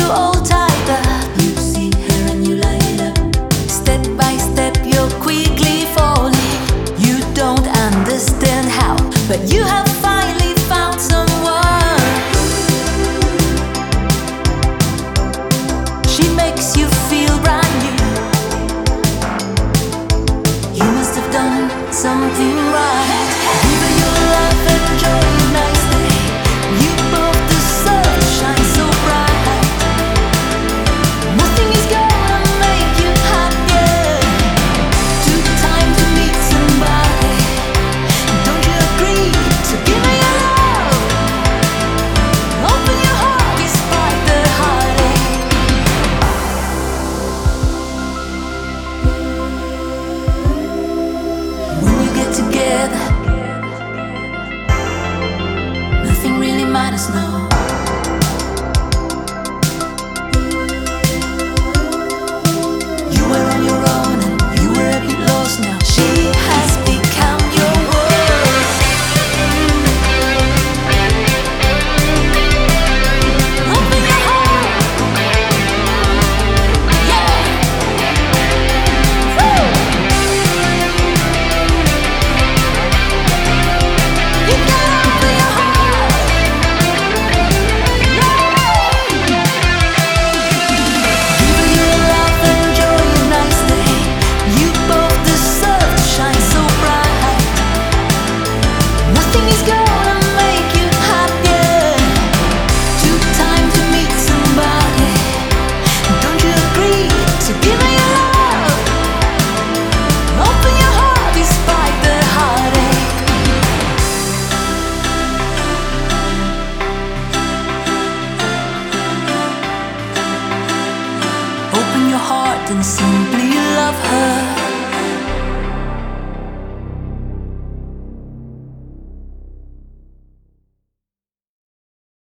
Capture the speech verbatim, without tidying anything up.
you all tied up. You see her and you light up. Step by step you're quickly falling. You don't understand how, but you have finally found someone. She makes you feel brand new. You must have done something right. Give her your love, enjoy a nice day. You both deserve to shine so bright. Nothing is gonna make you happier. Took time to meet somebody. Don't you agree? So give me your love. Open your heart despite the heartache. When you get together, nothing really matters now. You were on your own and you were a bit lost now. She has become your world. Open your heart. Yeah. Woo. You gotta open your heart. Give her your love, enjoy a nice day. You both deserve to shine so bright. Nothing is gonna make you happier. Took time to meet somebody. Don't you agree? So give me your love. Open your heart despite the heartache. Open your heart and simply love her.